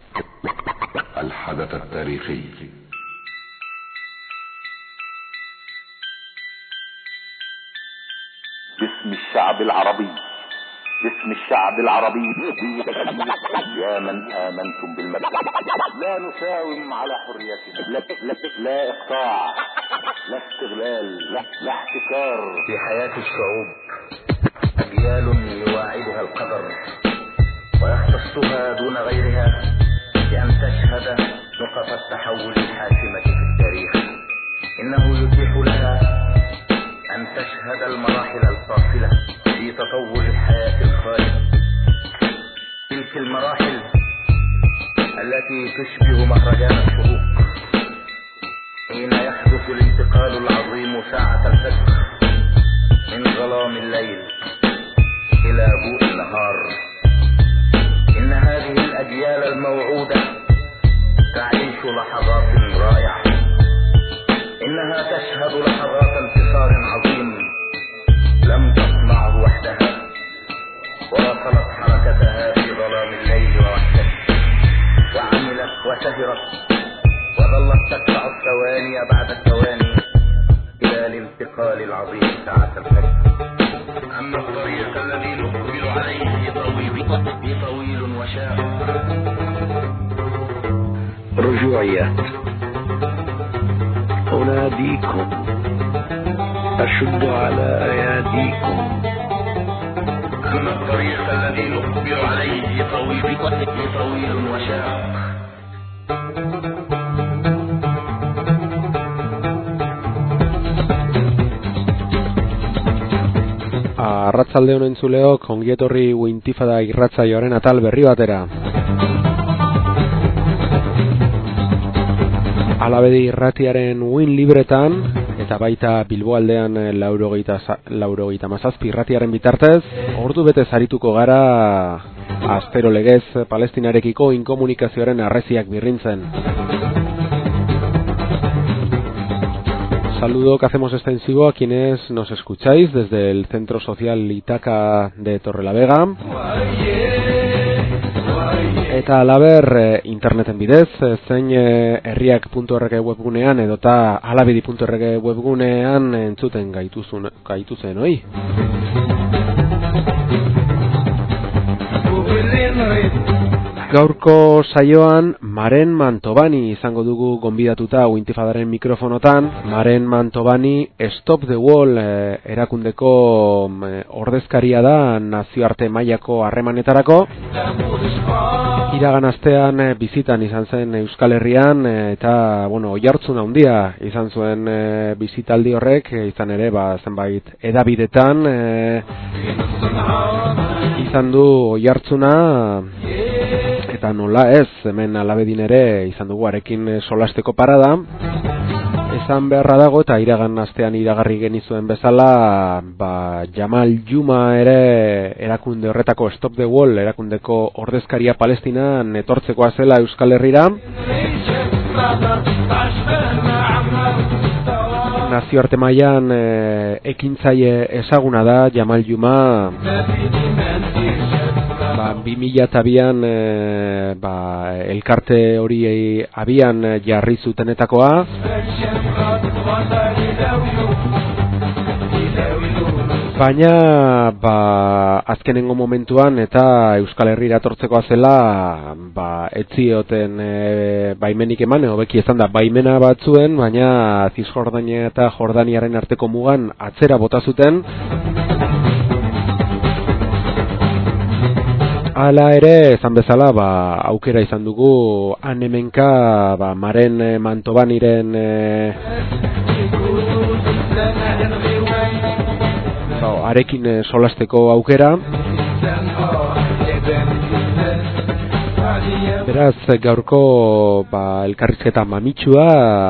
الحدث التاريخي. باسم الشعب العربي، باسم الشعب العربي، يا من آمنتم بالمبدأ، لا نساوم على حريتنا، لا إقطاع، لا استغلال، لا احتكار. في حياة الشعوب أجيال يواعدها القدر ويختصها دون غيرها بأن تشهد نقط التحول الحاسمة في التاريخ. إنه يتيح لها أن تشهد المراحل الفاصلة في تطور الحياة الخالدة، تلك المراحل التي تشبه مهرجان الشروق حين يحدث الانتقال العظيم ساعة الفجر من ظلام الليل إلى ضوء النهار. إن هذه الأجيال الموعودة تعيش لحظات رائعة، إنها تشهد لحظات انتصار عظيم لم تصنعه وحدها، واصلت حركتها في ظلام الليل ووحدته، وعملت وسهرت وظلت تدفع الثواني بعد الثواني إلى الانتقال العظيم ساعة الفجر. أما الطريق الذي نقبل عليه طويل وشاق. رجوعيات. أناديكم، أشد على أياديكم. أما الطريق الذي نقبل عليه طويل وشاق. Arratsalde honen zuleok, ongietorri Uintifada irratsaioaren atal berri batera. Alabedi irratiaren Uin libretan, eta baita Bilboaldean 97 irratiaren bitartez, ordu betez arituko gara astero legez Palestinarekiko inkomunikazioaren arreziak birrintzen. Saludo que hacemos extensivo a quienes nos escucháis desde el Centro Social Itaca de Torrelavega. Eta alaber interneten bidez, zein herriak.org webgunean edota alabedi.org webgunean entzuten gaituzen hoi. Gaurko saioan Maren Mantovani izango dugu gonbidatuta Uintifadaren mikrofonotan. Maren Mantovani Stop the Wall erakundeko ordezkaria da nazioarte mailako harremanetarako. Iragan astean bizitan izan zen Euskal Herrian eta oihartzun handia izan zuen bizitaldi horrek, izan ere zenbait edabidetan izan du oihartzuna. Eta nola ez, hemen Alabedin ere izan dugu arekin solasteko parada. Esan beharra dago eta iragan astean iragarri genizuen bezala, Jamal Juma ere erakunde horretako Stop the Wall erakundeko ordezkaria Palestinan etortzekoa zela Euskal Herrira. Nazioarte mailan ekintzaile ezaguna da Jamal Juma. 2002an elkarte hori abian jarri zutenetakoa. Baina azkenengo momentuan eta Euskal Herrira etortzekoa zela ez zioten baimenik eman, hobeki esan da baimena batzuen, baina Cisjordania eta Jordaniaren arteko mugan atzera bota zuten. Hala ere, esan bezala, aukera izan dugu hemenka Maren Mantovaniren arekin solasteko aukera. Beraz, gaurko elkarrizketa mamitsua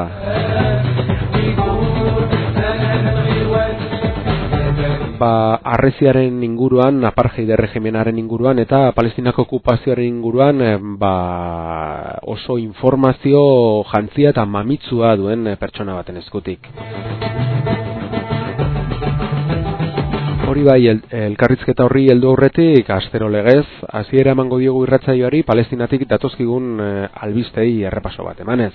arreziaren inguruan, apartheid erregimenaren inguruan eta Palestinako okupazioaren inguruan oso informazio jantzia eta mamitsua duen pertsona baten eskutik. Hori bai, elkarrizketa horri heldu aurretik astero legez, hasiera emango diogu irratsaioari Palestinatik datozkigun albistei errepaso bat emanez.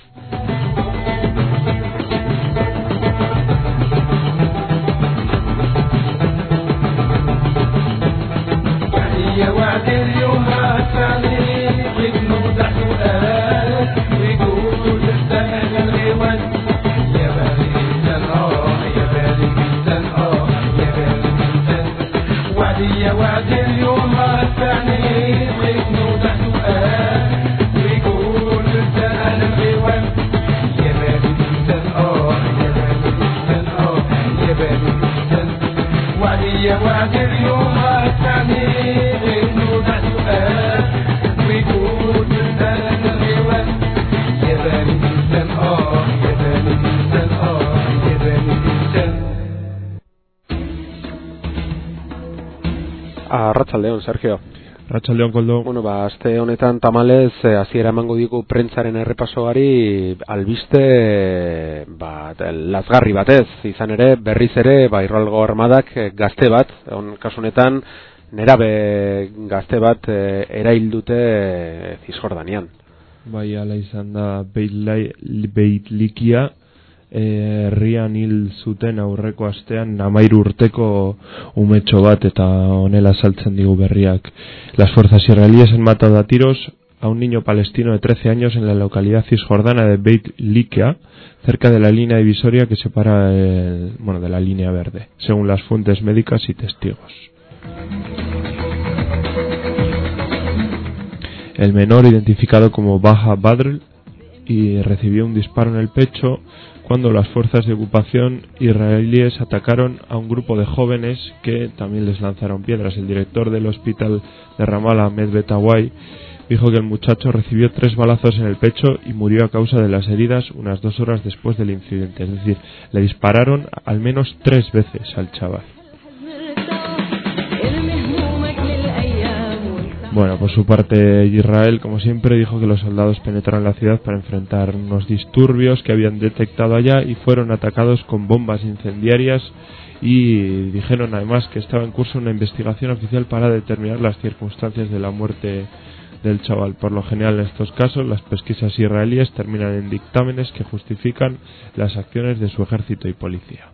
Arratsaldeon, Sergio. Arratsaldeon, Koldo. Bueno, aste honetan tamalez hasiera emango digu prentsaren errepasoari albiste lazgarri batez, izan ere berriz ere Israelgo armadak gazte bat, kasu honetan nerabe gazte bat erail dute Zisjordanian. Bai, ala izan da Beit Likia herrian hil zuten aurreko astean 13 urteko umetxo bat, eta honela saltzen digu berriak. Las fuerzas israelíes han matado a tiros a un niño palestino de 13 años en la localidad cisjordana de Beit Likia, cerca de la línea divisoria que separa de la línea verde, según las fuentes médicas y testigos. El menor, identificado como Baha Badr, y recibió un disparo en el pecho cuando las fuerzas de ocupación israelíes atacaron a un grupo de jóvenes que también les lanzaron piedras. El director del hospital de Ramallah, Ahmed Betawai, dijo que el muchacho recibió 3 balazos en el pecho y murió a causa de las heridas unas 2 horas después del incidente. Es decir, le dispararon al menos 3 veces al chaval. Bueno, por su parte Israel, como siempre, dijo que los soldados penetraron la ciudad para enfrentar unos disturbios que habían detectado allá y fueron atacados con bombas incendiarias, y dijeron además que estaba en curso una investigación oficial para determinar las circunstancias de la muerte del chaval. Por lo general, en estos casos, las pesquisas israelíes terminan en dictámenes que justifican las acciones de su ejército y policía.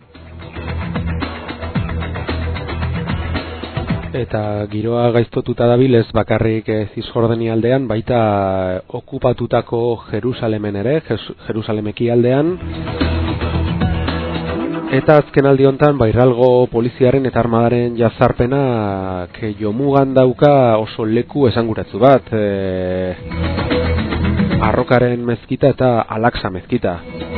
Eta giroa gaiztotuta dabilez bakarrik Zisjordania aldean, baita okupatutako Jerusalemen ere, Jerusalemeki aldean. Eta azken aldi hontan Israelgo poliziaren eta armadaren jazarpenak jomugan dauka oso leku esanguratsu bat, Arrokaren mezkita eta Al-Aqsa mezkita.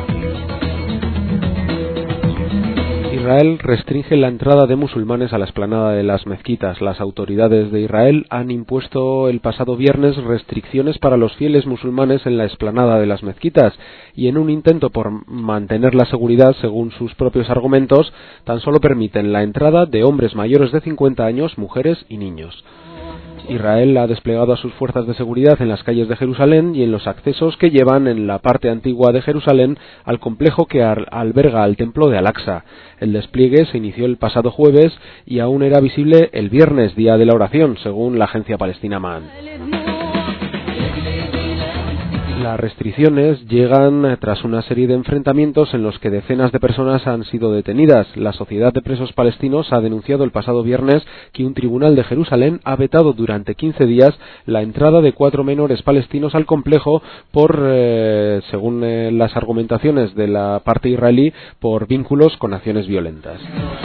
Israel restringe la entrada de musulmanes a la explanada de las mezquitas. Las autoridades de Israel han impuesto el pasado viernes restricciones para los fieles musulmanes en la explanada de las mezquitas, y en un intento por mantener la seguridad, según sus propios argumentos, tan solo permiten la entrada de hombres mayores de 50 años, mujeres y niños. Israel ha desplegado a sus fuerzas de seguridad en las calles de Jerusalén y en los accesos que llevan en la parte antigua de Jerusalén al complejo que alberga al templo de Al-Aqsa. El despliegue se inició el pasado jueves y aún era visible el viernes, día de la oración, según la agencia palestina MAN. Las restricciones llegan tras una serie de enfrentamientos en los que decenas de personas han sido detenidas. La Sociedad de Presos Palestinos ha denunciado el pasado viernes que un tribunal de Jerusalén ha vetado durante 15 días la entrada de 4 menores palestinos al complejo por, según las argumentaciones de la parte israelí, por vínculos con acciones violentas.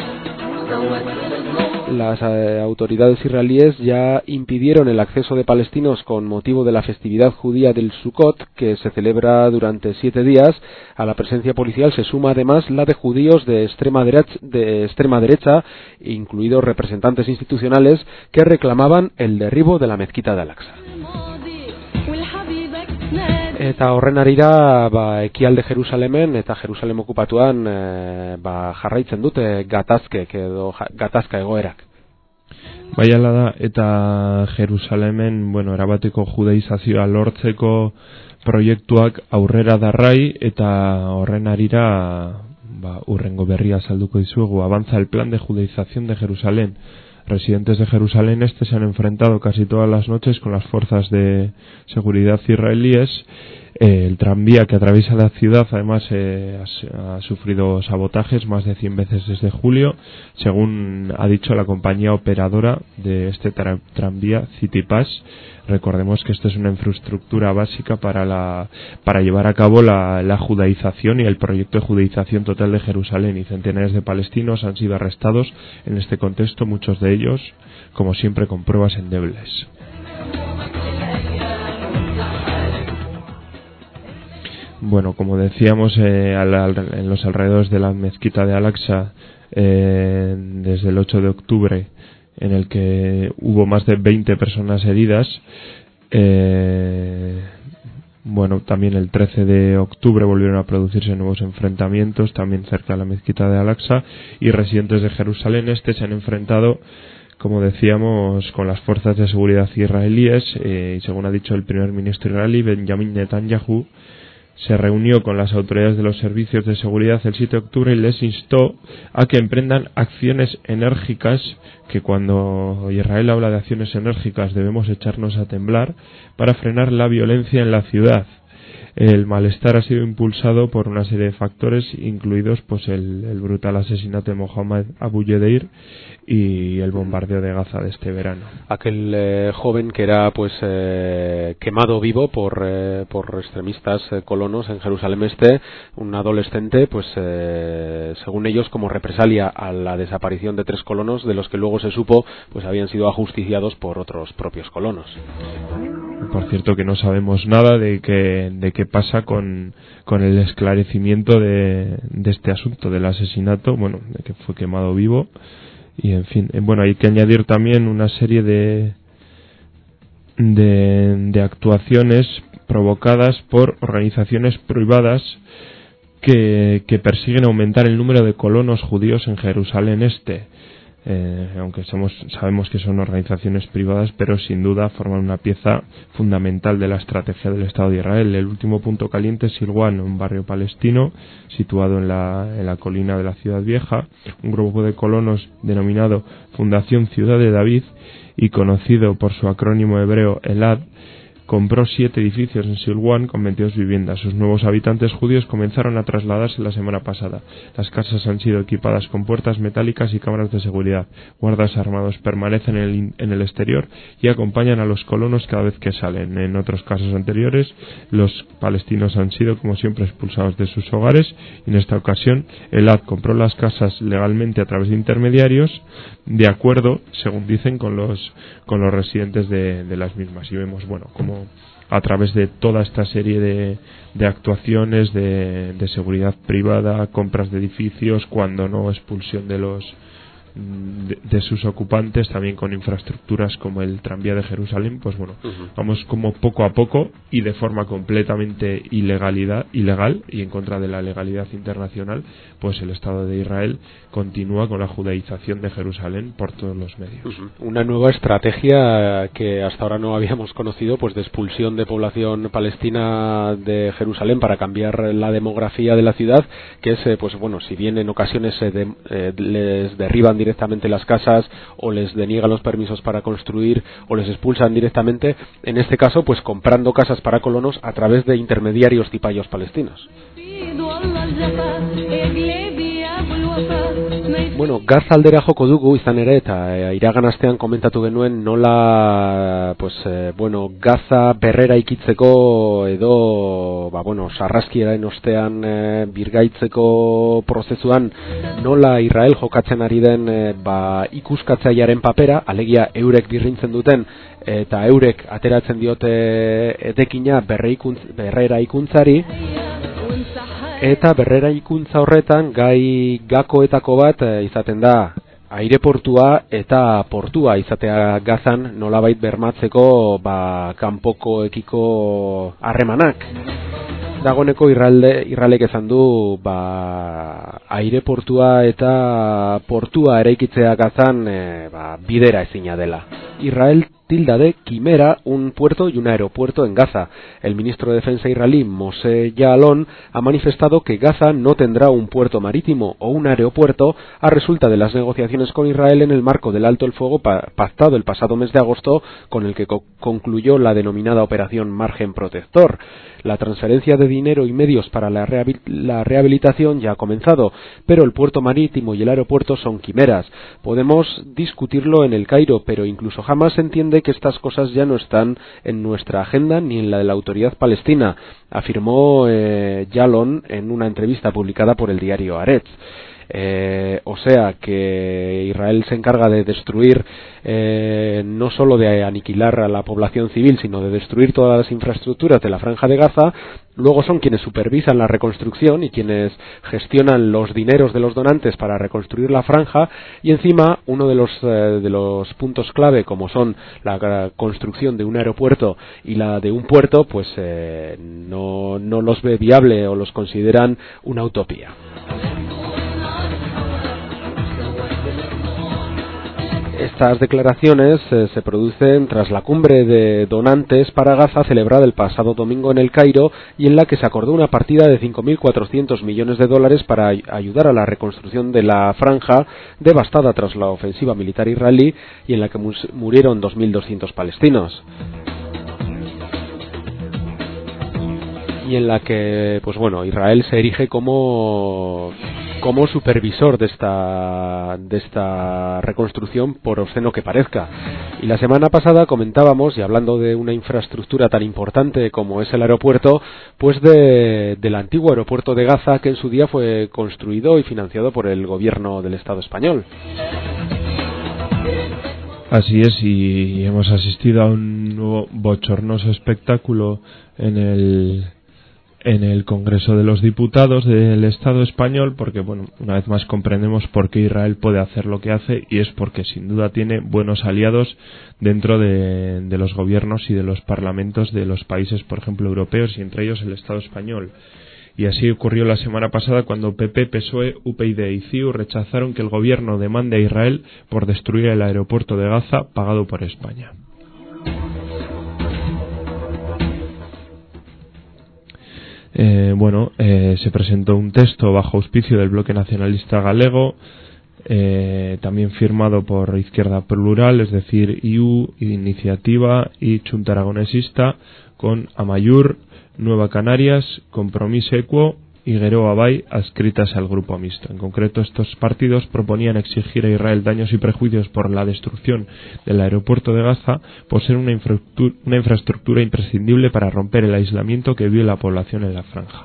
Las autoridades israelíes ya impidieron el acceso de palestinos con motivo de la festividad judía del Sukkot, que se celebra durante 7 días. A la presencia policial se suma además la de judíos de extrema derecha, incluidos representantes institucionales que reclamaban el derribo de la mezquita de Al-Aqsa. Eta horren arira, ekialde Jerusalemen eta Jerusalem okupatuan jarraitzen dute gatazka egoerak. Bai, hala da, eta Jerusalemen, erabateko judaizazioa lortzeko proiektuak aurrera darrai, eta horren arira, urrengo berria salduko dizuegu. Avanza el plan de judaización de Jerusalén. Residentes de Jerusalén Este se han enfrentado casi todas las noches con las fuerzas de seguridad israelíes. El tranvía que atraviesa la ciudad además ha sufrido sabotajes más de 100 veces desde julio, según ha dicho la compañía operadora de este tranvía, Citypass. Recordemos que esto es una infraestructura básica para llevar a cabo la judaización y el proyecto de judaización total de Jerusalén, y centenares de palestinos han sido arrestados en este contexto, muchos de ellos, como siempre, con pruebas endebles. Bueno, como decíamos, en los alrededores de la mezquita de Al-Aqsa, desde el 8 de octubre, en el que hubo más de 20 personas heridas, también el 13 de octubre volvieron a producirse nuevos enfrentamientos, también cerca de la mezquita de Al-Aqsa, y residentes de Jerusalén Este se han enfrentado, como decíamos, con las fuerzas de seguridad israelíes, y según ha dicho el primer ministro israelí, Benjamin Netanyahu, se reunió con las autoridades de los servicios de seguridad el 7 de octubre y les instó a que emprendan acciones enérgicas, que cuando Israel habla de acciones enérgicas debemos echarnos a temblar, para frenar la violencia en la ciudad. El malestar ha sido impulsado por una serie de factores, incluidos el brutal asesinato de Mohamed Abu Yedeir y el bombardeo de Gaza de este verano. Aquel joven que era quemado vivo por extremistas colonos en Jerusalén Este, un adolescente, según ellos, como represalia a la desaparición de 3 colonos, de los que luego se supo habían sido ajusticiados por otros propios colonos. Por cierto, que no sabemos nada de qué pasa con el esclarecimiento de este asunto del asesinato, de que fue quemado vivo. Y en fin, hay que añadir también una serie de actuaciones provocadas por organizaciones privadas que persiguen aumentar el número de colonos judíos en Jerusalén Este. Aunque sabemos que son organizaciones privadas, pero sin duda forman una pieza fundamental de la estrategia del Estado de Israel. El último punto caliente es Silwan, un barrio palestino situado en la colina de la Ciudad Vieja. Un grupo de colonos denominado Fundación Ciudad de David y conocido por su acrónimo hebreo Elad, compró 7 edificios en Silwan con 22 viviendas. Sus nuevos habitantes judíos comenzaron a trasladarse la semana pasada. Las casas han sido equipadas con puertas metálicas y cámaras de seguridad. Guardas armados permanecen en el exterior y acompañan a los colonos cada vez que salen. En otros casos anteriores, los palestinos han sido, como siempre, expulsados de sus hogares, y en esta ocasión Elad compró las casas legalmente a través de intermediarios, de acuerdo, según dicen, con los residentes de las mismas. Y vemos, como a través de toda esta serie de actuaciones de seguridad privada, compras de edificios, cuando no expulsión de sus ocupantes, también con infraestructuras como el tranvía de Jerusalén, vamos como poco a poco y de forma completamente ilegal y en contra de la legalidad internacional, el Estado de Israel continúa con la judaización de Jerusalén por todos los medios. Una nueva estrategia que hasta ahora no habíamos conocido, de expulsión de población palestina de Jerusalén para cambiar la demografía de la ciudad, que es, si bien en ocasiones les derriban directamente las casas o les deniegan los permisos para construir o les expulsan directamente, en este caso comprando casas para colonos a través de intermediarios cipayos palestinos. Gaza aldera joko dugu, izan ere, eta iragan astean komentatu genuen nola Gaza berrera ikitzeko edo sarraskiaren ostean birgaitzeko prozesuan nola Israel jokatzen ari den ikuskatzailearen papera, alegia eurek birrintzen duten eta eurek ateratzen diote etekina berrera ikuntzari. Eta berrera ikuntza horretan gakoetako bat izaten da aireportua eta portua izatea Gazan nolabait bermatzeko kanpokoekiko harremanak. Dagoneko Israelek esan du aireportua eta portua eraikitzea Gazan bidera ezina dela. Israel tilda de quimera un puerto y un aeropuerto en Gaza. El ministro de Defensa israelí, Moshe Ya'alon, ha manifestado que Gaza no tendrá un puerto marítimo o un aeropuerto a resulta de las negociaciones con Israel en el marco del alto el fuego pactado el pasado mes de agosto, con el que concluyó la denominada Operación Margen Protector. La transferencia de dinero y medios para la rehabilitación ya ha comenzado, pero el puerto marítimo y el aeropuerto son quimeras. Podemos discutirlo en el Cairo, pero incluso jamás se entiende que estas cosas ya no están en nuestra agenda ni en la de la autoridad palestina, afirmó Ya'alon en una entrevista publicada por el diario Haaretz. O sea que Israel se encarga de destruir, no solo de aniquilar a la población civil, sino de destruir todas las infraestructuras de la Franja de Gaza. Luego son quienes supervisan la reconstrucción y quienes gestionan los dineros de los donantes para reconstruir la franja, y encima uno de los puntos clave, como son la construcción de un aeropuerto y la de un puerto, pues no los ve viable o los consideran una utopía. Estas declaraciones se producen tras la cumbre de donantes para Gaza celebrada el pasado domingo en el Cairo, y en la que se acordó una partida de 5.400 millones de dólares para ayudar a la reconstrucción de la franja devastada tras la ofensiva militar israelí, y en la que murieron 2.200 palestinos. Y en la que, pues bueno, Israel se erige como supervisor de esta reconstrucción, por obsceno que parezca. Y la semana pasada comentábamos, y hablando de una infraestructura tan importante como es el aeropuerto, pues del antiguo aeropuerto de Gaza, que en su día fue construido y financiado por el gobierno del Estado español. Así es, y hemos asistido a un nuevo bochornoso espectáculo en el Congreso de los Diputados del Estado español, porque bueno, una vez más comprendemos por qué Israel puede hacer lo que hace, y es porque sin duda tiene buenos aliados dentro de los gobiernos y de los parlamentos de los países, por ejemplo, europeos, y entre ellos el Estado español. Y así ocurrió la semana pasada cuando PP, PSOE, UPyD y CiU rechazaron que el gobierno demande a Israel por destruir el aeropuerto de Gaza pagado por España. Se presentó un texto bajo auspicio del Bloque Nacionalista Galego, también firmado por Izquierda Plural, es decir, IU, Iniciativa y Chunta Aragonesista, con Amaiur, Nueva Canarias, Compromís Equo y Geroa Bai adscritas al grupo mixto. En concreto, estos partidos proponían exigir a Israel daños y perjuicios por la destrucción del aeropuerto de Gaza, por ser una infraestructura imprescindible para romper el aislamiento que vive la población en la franja.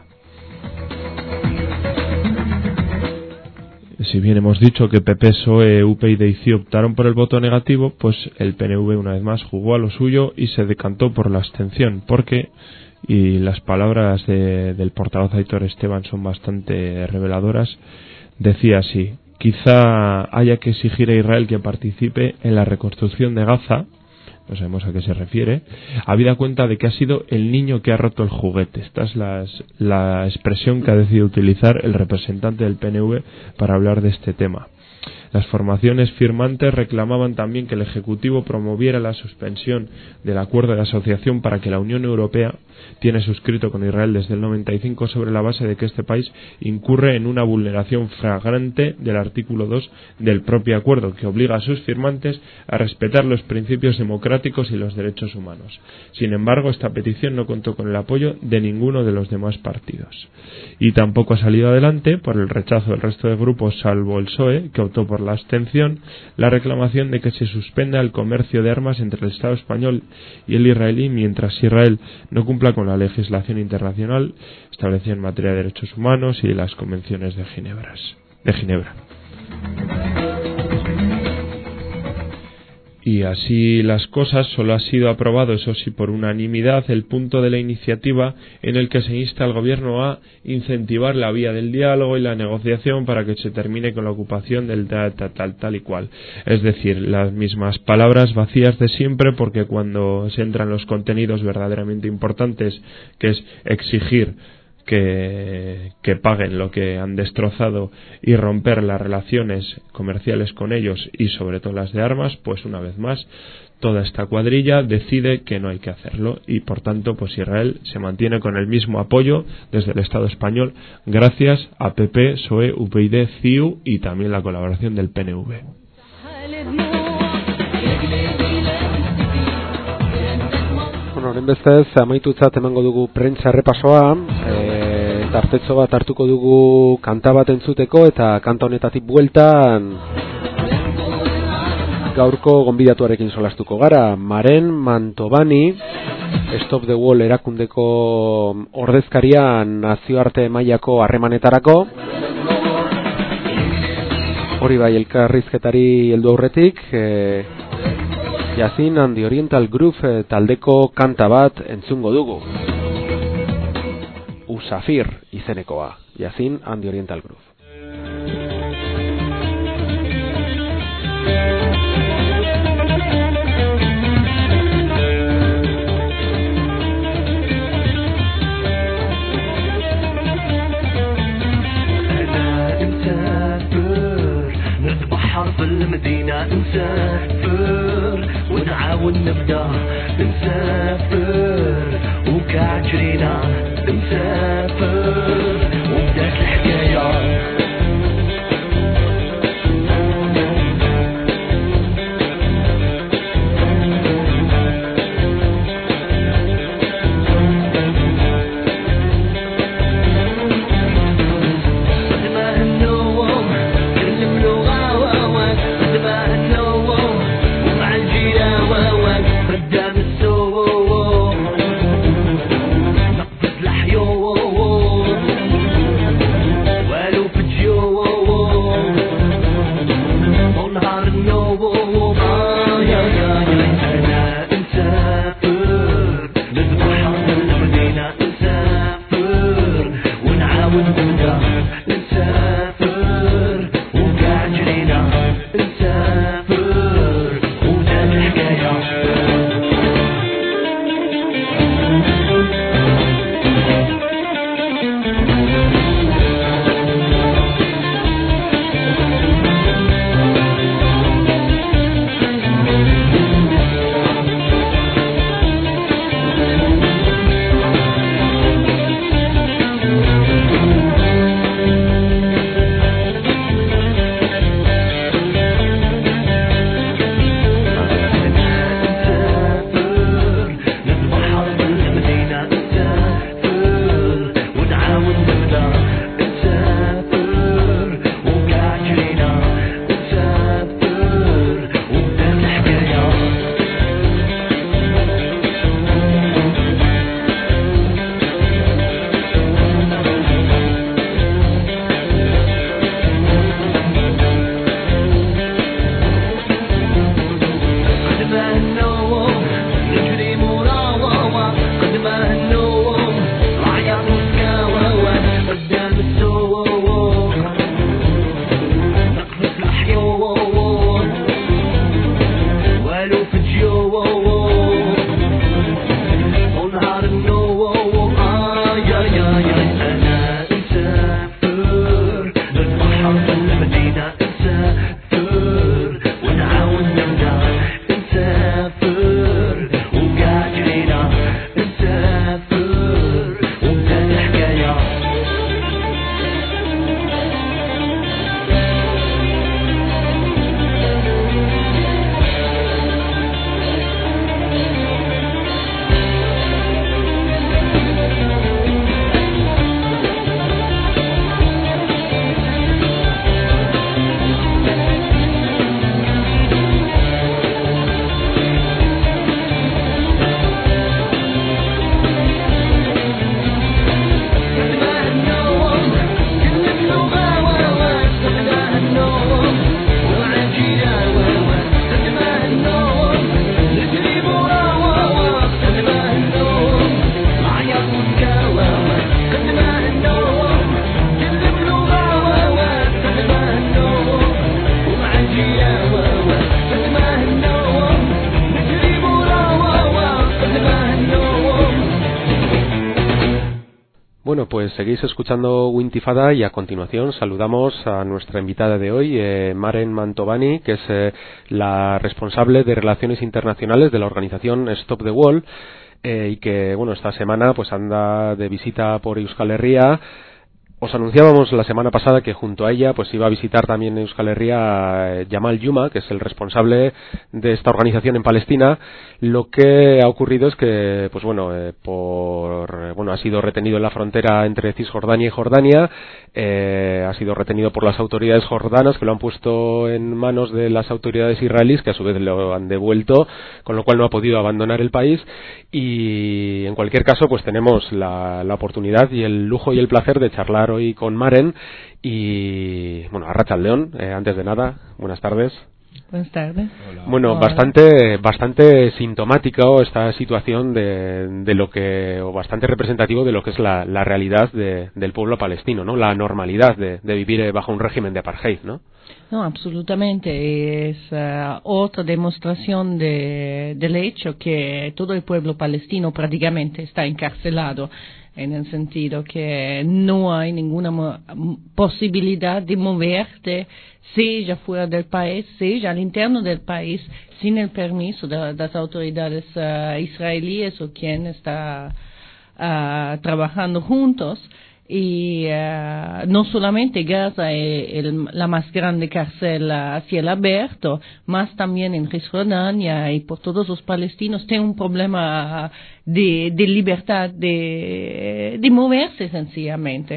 Si bien hemos dicho que PP, PSOE, UPyD y CiU optaron por el voto negativo, pues el PNV una vez más jugó a lo suyo y se decantó por la abstención, porque, y las palabras del portavoz Aitor Esteban son bastante reveladoras, decía así: quizá haya que exigir a Israel que participe en la reconstrucción de Gaza, no sabemos a qué se refiere, habida cuenta de que ha sido el niño que ha roto el juguete. Esta es la expresión que ha decidido utilizar el representante del PNV para hablar de este tema. Las formaciones firmantes reclamaban también que el Ejecutivo promoviera la suspensión del acuerdo de asociación para que la Unión Europea tiene suscrito con Israel desde el 95, sobre la base de que este país incurre en una vulneración flagrante del artículo 2 del propio acuerdo, que obliga a sus firmantes a respetar los principios democráticos y los derechos humanos. Sin embargo, esta petición no contó con el apoyo de ninguno de los demás partidos. Y tampoco ha salido adelante, por el rechazo del resto de grupos, salvo el PSOE, que optó por la abstención, la reclamación de que se suspenda el comercio de armas entre el Estado español y el israelí mientras Israel no cumpla con la legislación internacional establecida en materia de derechos humanos y las convenciones de Ginebra. Y así las cosas, solo ha sido aprobado, eso sí, por unanimidad, el punto de la iniciativa en el que se insta al Gobierno a incentivar la vía del diálogo y la negociación para que se termine con la ocupación del tal y cual. Es decir, las mismas palabras vacías de siempre, porque cuando se entran los contenidos verdaderamente importantes, que es exigir que paguen lo que han destrozado y romper las relaciones comerciales con ellos y sobre todo las de armas, pues una vez más toda esta cuadrilla decide que no hay que hacerlo y por tanto pues Israel se mantiene con el mismo apoyo desde el Estado español gracias a PP, PSOE, UPyD, CiU y también la colaboración del PNV. Bueno, horren bestez, amaitutzat emango dugu prentsa errepasoa, eta artetxo bat hartuko dugu kanta bat entzuteko eta kanta honetatik bueltan gaurko gonbidatuarekin solastuko gara. Maren Mantovani, Stop the Wall erakundeko ordezkaria nazioarte mailako harremanetarako. Hori bai, elkarrizketari heldu aurretik, Yazin and the Oriental Groove taldeko kanta bat entzungo dugu. Usafir izenekoa, Yazin and the Oriental Groove. في المدينة نسافر ونعاون نبدا نسافر وكعجرينا نسافر وبدات الحكاية Bueno, pues seguís escuchando Wintifada y a continuación saludamos a nuestra invitada de hoy, Maren Mantovani, que es la responsable de Relaciones Internacionales de la organización Stop the Wall, y que, bueno, esta semana pues anda de visita por Euskal Herria. Os anunciábamos la semana pasada que junto a ella pues iba a visitar también Euskal Herria Yamal Yuma, que es el responsable de esta organización en Palestina. Lo que ha ocurrido es que pues ha sido retenido en la frontera entre Cisjordania y Jordania, ha sido retenido por las autoridades jordanas, que lo han puesto en manos de las autoridades israelíes, que a su vez lo han devuelto, con lo cual no ha podido abandonar el país. Y en cualquier caso pues tenemos la oportunidad y el lujo y el placer de charlar hoy con Maren. Y bueno, Arratsaldeon, antes de nada, buenas tardes. Buenas tardes. Hola. Bueno, Hola. bastante sintomática esta situación de lo que, o bastante representativo de lo que es la realidad del pueblo palestino, ¿no? La normalidad de vivir bajo un régimen de apartheid, ¿no? No, absolutamente. Es otra demostración del hecho que todo el pueblo palestino prácticamente está encarcelado, en el sentido que no hay ninguna posibilidad de moverte, sea fuera del país, sea al interno del país, sin el permiso de las autoridades israelíes o quien está trabajando juntos. Y no solamente Gaza es la más grande cárcel a cielo abierto, más también en Cisjordania y por todos los palestinos tiene un problema de libertad de moverse sencillamente.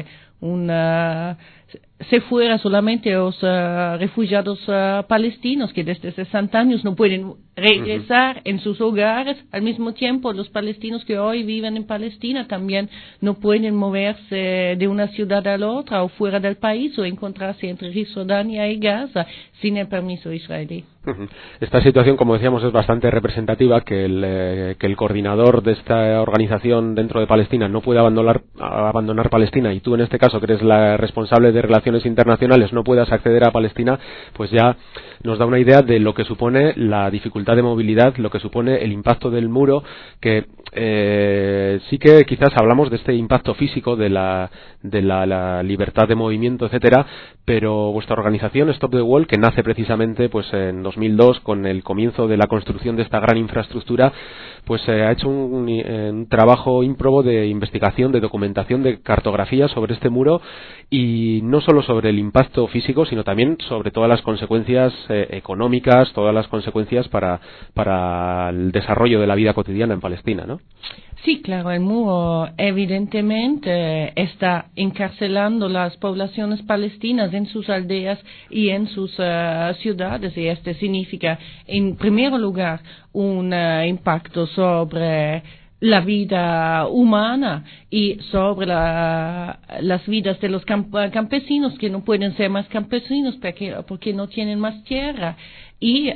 Se fuera solamente los refugiados palestinos que desde 60 años no pueden regresar en sus hogares. Al mismo tiempo, los palestinos que hoy viven en Palestina también no pueden moverse de una ciudad a la otra o fuera del país o encontrarse entre Cisjordania y Gaza sin el permiso israelí. Esta situación, como decíamos, es bastante representativa, que el coordinador de esta organización dentro de Palestina no puede abandonar Palestina, y tú en este caso, que eres la responsable de Relaciones Internacionales, no puedas acceder a Palestina, pues ya nos da una idea de lo que supone la dificultad de movilidad, lo que supone el impacto del muro, que sí que quizás hablamos de este impacto físico de la libertad de movimiento, etcétera, pero vuestra organización Stop the Wall, que nace precisamente pues en 2002 con el comienzo de la construcción de esta gran infraestructura, pues ha hecho un trabajo ímprobo de investigación, de documentación, de cartografía sobre este muro, y no solo sobre el impacto físico, sino también sobre todas las consecuencias económicas, todas las consecuencias para el desarrollo de la vida cotidiana en Palestina, ¿no? Sí, claro, el muro evidentemente está encarcelando las poblaciones palestinas en sus aldeas y en sus ciudades, y esto significa, en primer lugar, un impacto sobre la vida humana y sobre las vidas de los campesinos, que no pueden ser más campesinos porque no tienen más tierra, y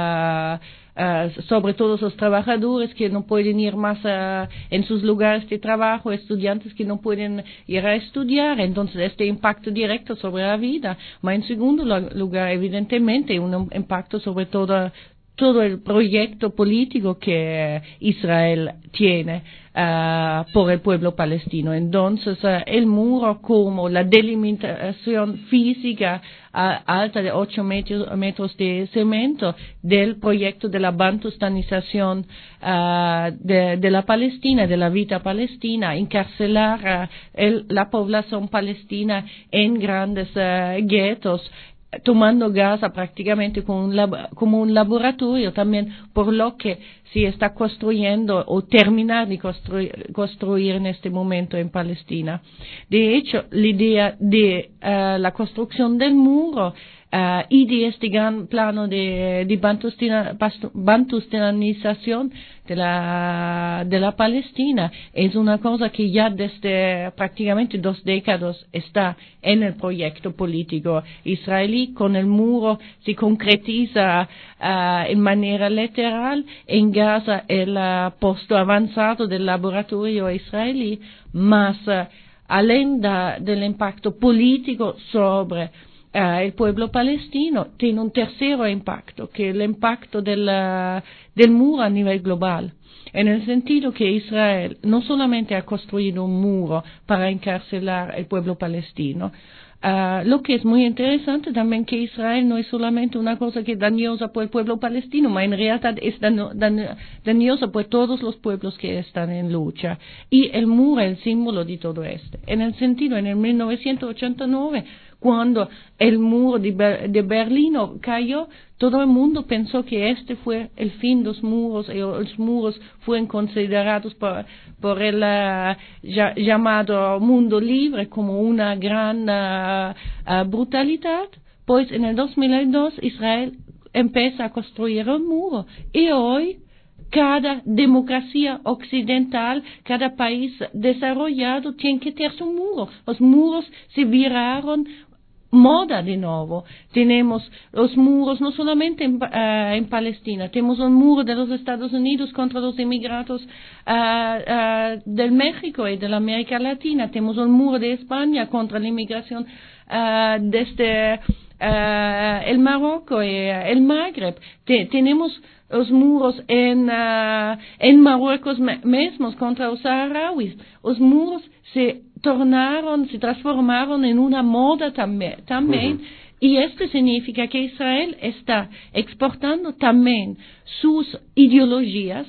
sobre todos los trabajadores que no pueden ir más en sus lugares de trabajo, estudiantes que no pueden ir a estudiar. Entonces, este impacto directo sobre la vida. Pero en segundo lugar, evidentemente, un impacto sobre todo el proyecto político que Israel tiene por el pueblo palestino. Entonces, el muro, como la delimitación física alta de 8 metros de cemento del proyecto de la bantustanización de la Palestina, de la vida palestina, encarcelar la población palestina en grandes guetos, tomando Gaza prácticamente como un laboratorio también, por lo que se está construyendo o terminar de construir en este momento en Palestina. De hecho, la idea de la construcción del muro y de este gran plano de bantustanización de la Palestina es una cosa que ya desde prácticamente 2 décadas está en el proyecto político israelí. Con el muro se concretiza en manera literal en Gaza el puesto avanzado del laboratorio israelí, más além del impacto político sobre el pueblo palestino tiene un tercer impacto, que es el impacto del muro a nivel global. En el sentido que Israel no solamente ha construido un muro para encarcelar el pueblo palestino, lo que es muy interesante también que Israel no es solamente una cosa que es dañosa por el pueblo palestino, pero en realidad es dañosa por todos los pueblos que están en lucha. Y el muro es el símbolo de todo esto. En el sentido, en el 1989, cuando el muro de Berlín cayó, todo el mundo pensó que este fue el fin de los muros, y los muros fueron considerados por el llamado mundo libre como una gran brutalidad. Pues en el 2002 Israel empieza a construir un muro y hoy cada democracia occidental, cada país desarrollado tiene que tener su muro. Los muros se viraron moda de nuevo. Tenemos los muros no solamente en Palestina, tenemos un muro de los Estados Unidos contra los inmigrantes del México y de la América Latina, tenemos un muro de España contra la inmigración desde el Marruecos y el Magreb. Tenemos los muros en Marruecos mismos contra los saharauis. Los muros se transformaron en una moda también. Y esto significa que Israel está exportando también sus ideologías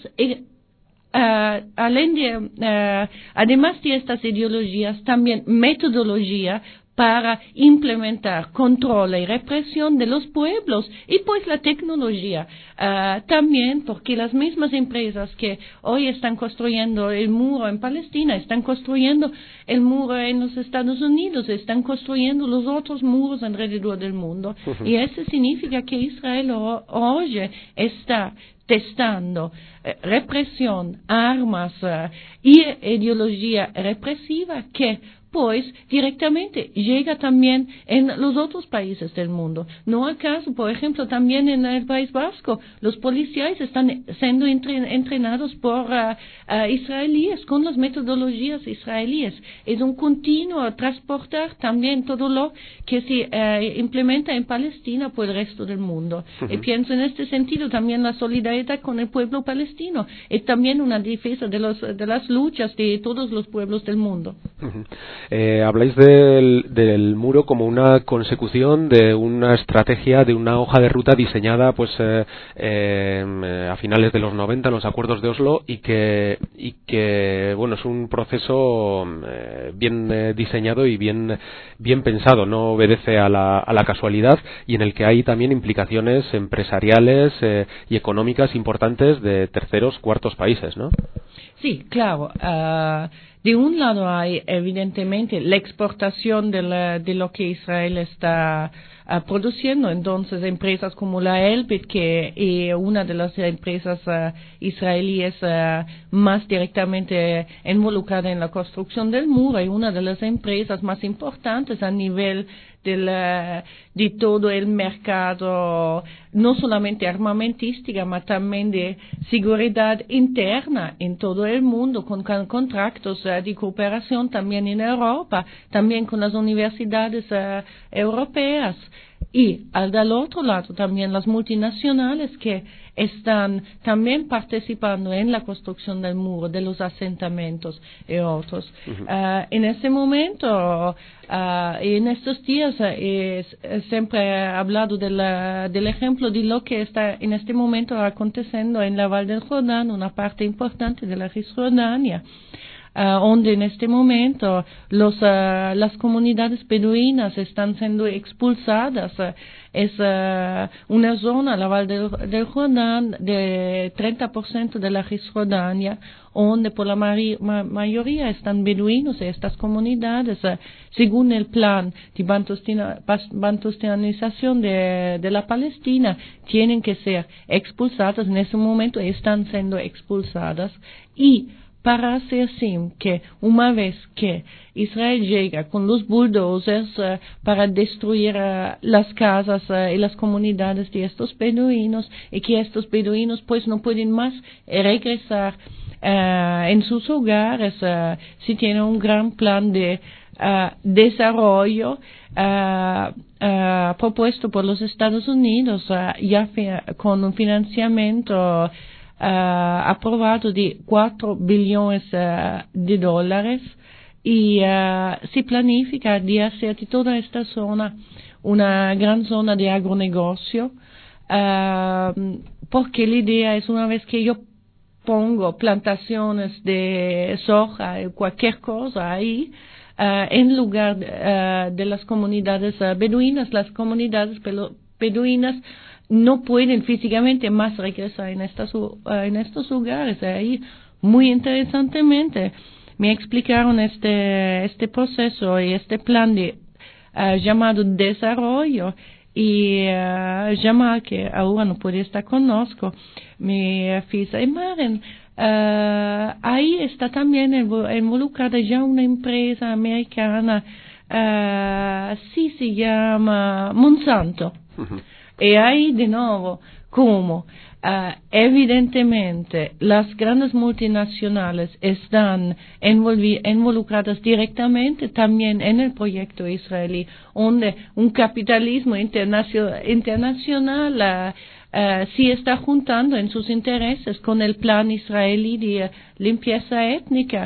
además de estas ideologías, también metodología para implementar control y represión de los pueblos y pues la tecnología también, porque las mismas empresas que hoy están construyendo el muro en Palestina están construyendo el muro en los Estados Unidos, están construyendo los otros muros alrededor del mundo. Y eso significa que Israel hoy está testando represión, armas y ideología represiva que pues directamente llega también en los otros países del mundo. ¿No acaso, por ejemplo, también en el País Vasco, los policías están siendo entrenados por israelíes, con las metodologías israelíes? Es un continuo transportar también todo lo que se implementa en Palestina por el resto del mundo. Y pienso en este sentido también la solidaridad con el pueblo palestino es también una defensa de las luchas de todos los pueblos del mundo. Habláis del muro como una consecución de una estrategia, de una hoja de ruta diseñada pues a finales de los 90 en los acuerdos de Oslo y que bueno, es un proceso bien diseñado y bien pensado, no obedece a la casualidad y en el que hay también implicaciones empresariales y económicas importantes de terceros, cuartos países, ¿no? Sí, claro. De un lado hay evidentemente la exportación de lo que Israel está produciendo. Entonces, empresas como la Elbit, que es una de las empresas israelíes más directamente involucrada en la construcción del muro, y una de las empresas más importantes a nivel de todo el mercado, no solamente armamentística, pero también de seguridad interna en todo el mundo, con contratos de cooperación también en Europa, también con las universidades europeas. Y al otro lado también las multinacionales que están también participando en la construcción del muro, de los asentamientos y otros. En ese momento, en estos días, siempre he hablado del ejemplo de lo que está en este momento aconteciendo en la Val del Jordán, una parte importante de la Cisjordania. Donde en este momento las comunidades beduinas están siendo expulsadas. Es una zona, la Val del Jordán, de 30% de la Cisjordania, donde por la mayoría están beduinos y estas comunidades, según el plan de bantustanización de la Palestina, tienen que ser expulsadas. En ese momento están siendo expulsadas y para hacer así que una vez que Israel llega con los bulldozers para destruir las casas y las comunidades de estos beduinos y que estos beduinos pues no pueden más regresar en sus hogares, si tiene un gran plan de desarrollo propuesto por los Estados Unidos, ya con un financiamiento aprobado de $4 billones de dólares, y se planifica de hacer de toda esta zona una gran zona de agronegocio, porque la idea es, una vez que yo pongo plantaciones de soja, cualquier cosa ahí, en lugar de las comunidades beduinas, las comunidades beduinas no pueden físicamente más regresar en estos lugares. Ahí, muy interesantemente, me explicaron este proceso y este plan de llamado desarrollo, y Jamal, que ahora no puede estar connosco, me dice: Maren, ahí está también involucrada ya una empresa americana, sí, se llama Monsanto. Uh-huh. Y ahí de nuevo, ¿cómo? Evidentemente, las grandes multinacionales están involucradas directamente también en el proyecto israelí, donde un capitalismo internacional sí está juntando en sus intereses con el plan israelí de limpieza étnica.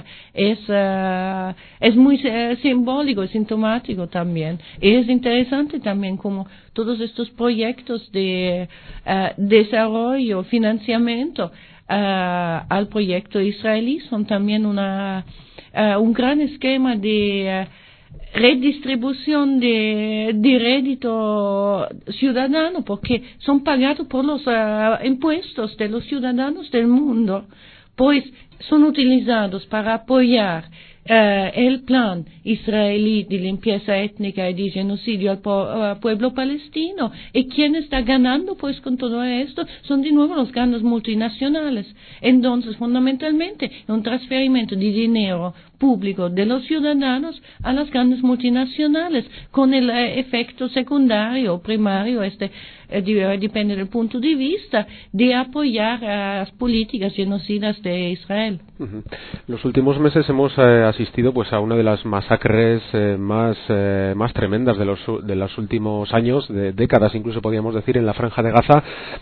Es muy simbólico, sintomático también. Y es interesante también como todos estos proyectos de desarrollo, financiamiento al proyecto israelí son también un gran esquema de redistribución de rédito ciudadano, porque son pagados por los impuestos de los ciudadanos del mundo, pues son utilizados para apoyar el plan israelí de limpieza étnica y de genocidio al pueblo palestino. ¿Y quién está ganando pues con todo esto? Son de nuevo los grandes multinacionales. Entonces, fundamentalmente, un transferimiento de dinero público de los ciudadanos a las grandes multinacionales, con el efecto secundario o primario, depende del punto de vista, de apoyar las políticas genocidas de Israel. Uh-huh. Los últimos meses hemos asistido pues a una de las masacres más tremendas de los últimos años, de décadas incluso podríamos decir, en la Franja de Gaza,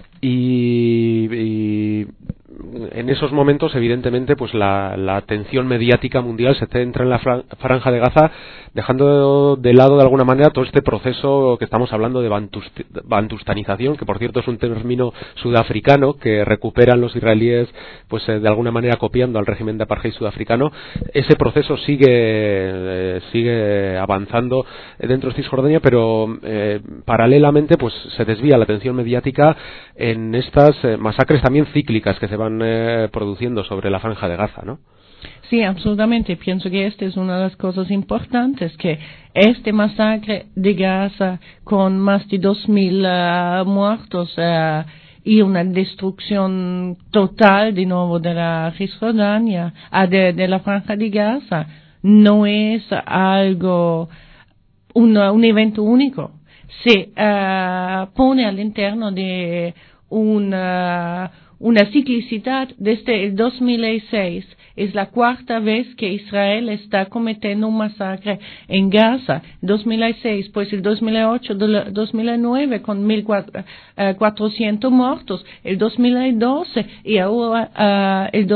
y en esos momentos evidentemente pues la atención mediática mundial se centra en la Franja de Gaza, dejando de lado de alguna manera todo este proceso que estamos hablando de bantustanización, que por cierto es un término sudafricano que recuperan los israelíes pues de alguna manera copiando al régimen de apartheid sudafricano. Ese proceso sigue avanzando dentro de Cisjordania, pero paralelamente pues se desvía la atención mediática en estas masacres también cíclicas que se van produciendo sobre la Franja de Gaza, ¿no? Sí, absolutamente. Pienso que esta es una de las cosas importantes, que este masacre de Gaza, con más de 2.000 muertos y una destrucción total de nuevo de la Cisjordania, de la Franja de Gaza, no es algo, un evento único. Se pone al interno de una ciclicidad desde el 2006. Es la cuarta vez que Israel está cometiendo un masacre en Gaza. 2006, pues el 2008, 2009 con 1.400 muertos, el 2012 y ahora el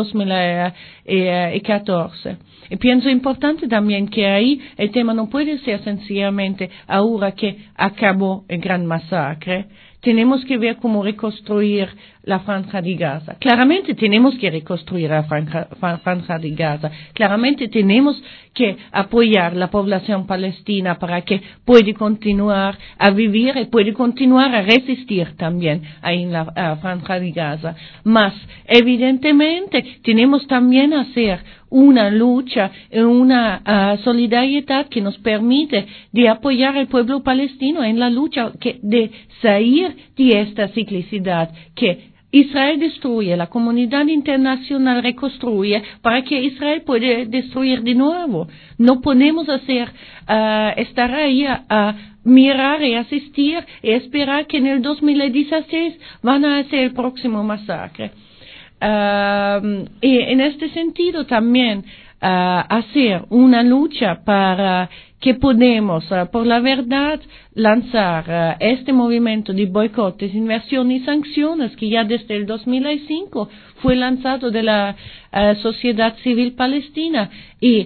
2014. Y pienso importante también que ahí el tema no puede ser sencillamente ahora que acabó el gran masacre. Tenemos que ver cómo reconstruir la Franja de Gaza. Claramente tenemos que reconstruir la Franja de Gaza. Claramente tenemos que apoyar la población palestina para que pueda continuar a vivir y pueda continuar a resistir también ahí en la Franja de Gaza. Mas, evidentemente, tenemos también hacer una lucha, una solidaridad que nos permite de apoyar al pueblo palestino en la lucha de salir de esta ciclicidad que Israel destruye, la comunidad internacional reconstruye para que Israel pueda destruir de nuevo. No podemos estar ahí a mirar y asistir y esperar que en el 2016 van a hacer el próximo masacre. y en este sentido también hacer una lucha para que podemos, por la verdad, lanzar este movimiento de boicotes, inversión y sanciones que ya desde el 2005 fue lanzado de la sociedad civil palestina y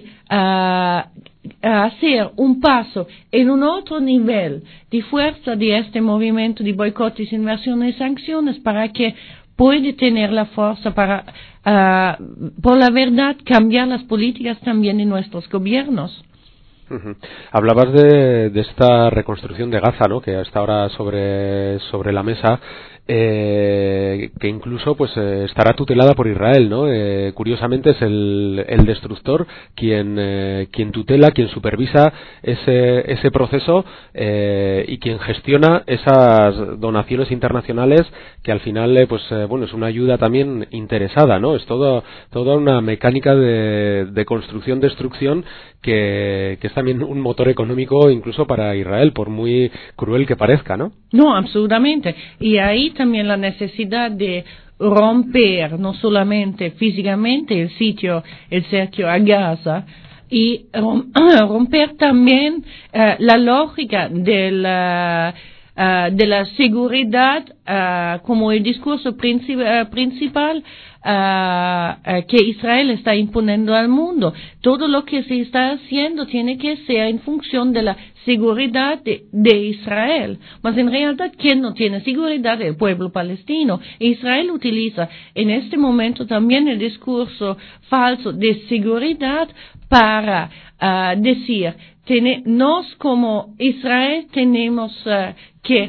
hacer un paso en un otro nivel de fuerza de este movimiento de boicotes, inversión y sanciones para que puede tener la fuerza para, por la verdad, cambiar las políticas también de nuestros gobiernos. Uh-huh. Hablabas de esta reconstrucción de Gaza, ¿no? Que está ahora sobre la mesa, que incluso pues estará tutelada por Israel, ¿no? Curiosamente es el destructor quien tutela, quien supervisa ese proceso y quien gestiona esas donaciones internacionales que al final es una ayuda también interesada, ¿no? Es toda una mecánica de construcción-destrucción que es también un motor económico incluso para Israel, por muy cruel que parezca, ¿no? No, absolutamente. Y ahí también la necesidad de romper no solamente físicamente el cerco a Gaza, y romper también la lógica de la seguridad como el discurso principal que Israel está imponiendo al mundo. Todo lo que se está haciendo tiene que ser en función de la seguridad de Israel. Mas en realidad, ¿quién no tiene seguridad? El pueblo palestino. Israel utiliza en este momento también el discurso falso de seguridad para decir, nos como Israel tenemos que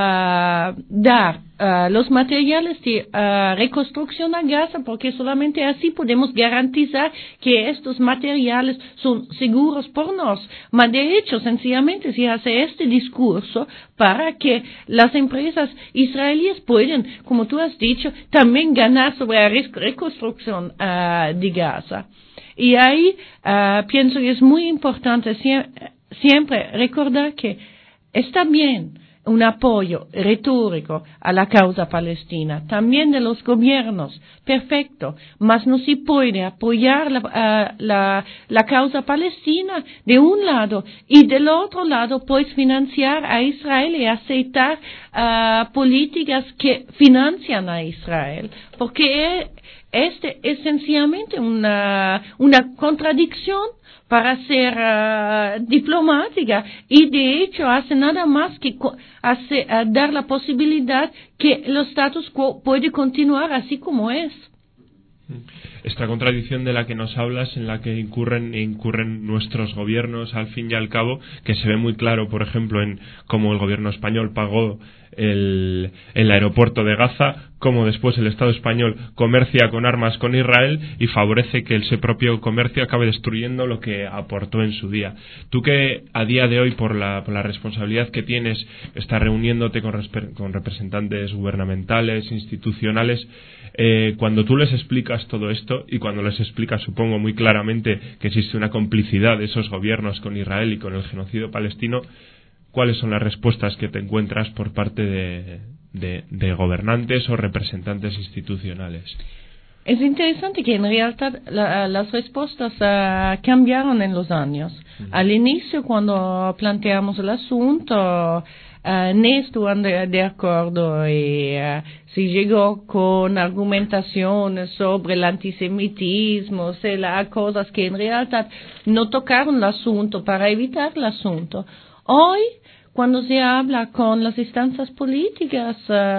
dar los materiales de reconstrucción a Gaza, porque solamente así podemos garantizar que estos materiales son seguros por nos. Mas de hecho, sencillamente se hace este discurso para que las empresas israelíes puedan, como tú has dicho, también ganar sobre la reconstrucción de Gaza. Y ahí pienso que es muy importante siempre recordar que está bien un apoyo retórico a la causa palestina, también de los gobiernos, perfecto, mas no se puede apoyar la causa palestina de un lado y del otro lado pues financiar a Israel y aceptar políticas que financian a Israel, porque este es sencillamente una contradicción para ser diplomática y de hecho hace nada más que dar la posibilidad que el status quo puede continuar así como es. Esta contradicción de la que nos hablas, en la que incurren nuestros gobiernos al fin y al cabo, que se ve muy claro, por ejemplo, en cómo el gobierno español pagó el aeropuerto de Gaza, cómo después el Estado español comercia con armas con Israel y favorece que ese propio comercio acabe destruyendo lo que aportó en su día. Tú que a día de hoy, por la responsabilidad que tienes, estás reuniéndote con representantes gubernamentales, institucionales, cuando tú les explicas todo esto y cuando les explicas, supongo muy claramente, que existe una complicidad de esos gobiernos con Israel y con el genocidio palestino, ¿cuáles son las respuestas que te encuentras por parte de gobernantes o representantes institucionales? Es interesante que en realidad las respuestas cambiaron en los años. Al inicio, cuando planteamos el asunto, ni estaban de acuerdo y se llegó con argumentaciones sobre el antisemitismo, cosas que en realidad no tocaron el asunto para evitar el asunto. Hoy, cuando se habla con las instancias políticas,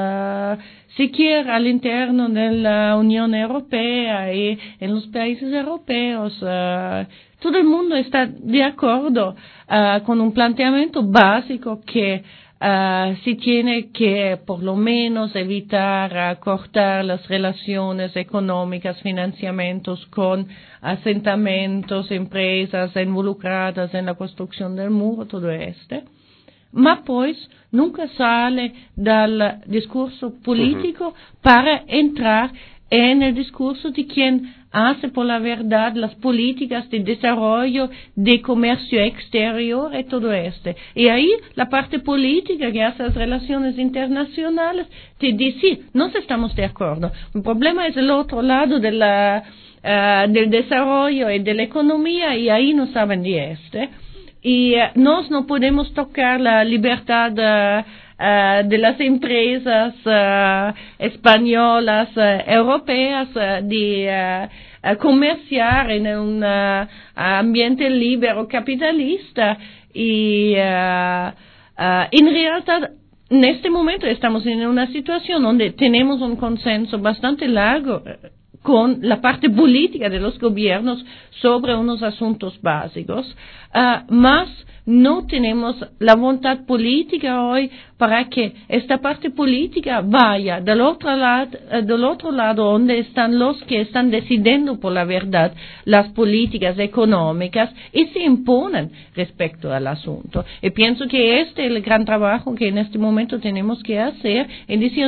siquiera al interno de la Unión Europea y en los países europeos, todo el mundo está de acuerdo con un planteamiento básico que se tiene que por lo menos evitar cortar las relaciones económicas, financiamientos con asentamientos, empresas involucradas en la construcción del muro, todo esto. Ma pues nunca sale del discurso político para entrar en el discurso de quien hace por la verdad las políticas de desarrollo, de comercio exterior y todo esto. Y ahí la parte política que hace las relaciones internacionales te dice, no estamos de acuerdo. El problema es el otro lado de del desarrollo y de la economía, y ahí no saben de esto. Y no podemos tocar la libertad de las empresas españolas, europeas, de comerciar en un ambiente libre o capitalista. Y en realidad, en este momento estamos en una situación donde tenemos un consenso bastante largo con la parte política de los gobiernos sobre unos asuntos básicos, más no tenemos la voluntad política hoy para que esta parte política vaya del otro lado donde están los que están decidiendo por la verdad las políticas económicas y se imponen respecto al asunto. Y pienso que este es el gran trabajo que en este momento tenemos que hacer, en decir